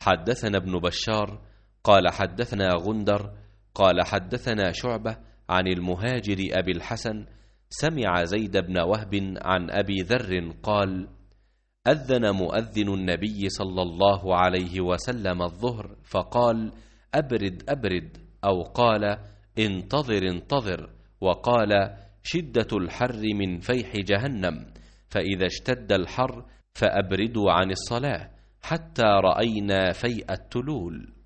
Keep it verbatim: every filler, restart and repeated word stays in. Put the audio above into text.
حدثنا ابن بشار قال حدثنا غندر قال حدثنا شعبة عن المهاجر أبي الحسن سمع زيد بن وهب عن أبي ذر قال: أذن مؤذن النبي صلى الله عليه وسلم الظهر فقال: أبرد أبرد، أو قال: انتظر انتظر، وقال: شدة الحر من فيح جهنم، فإذا اشتد الحر فأبردوا عن الصلاة حتى رأينا فيء التلول.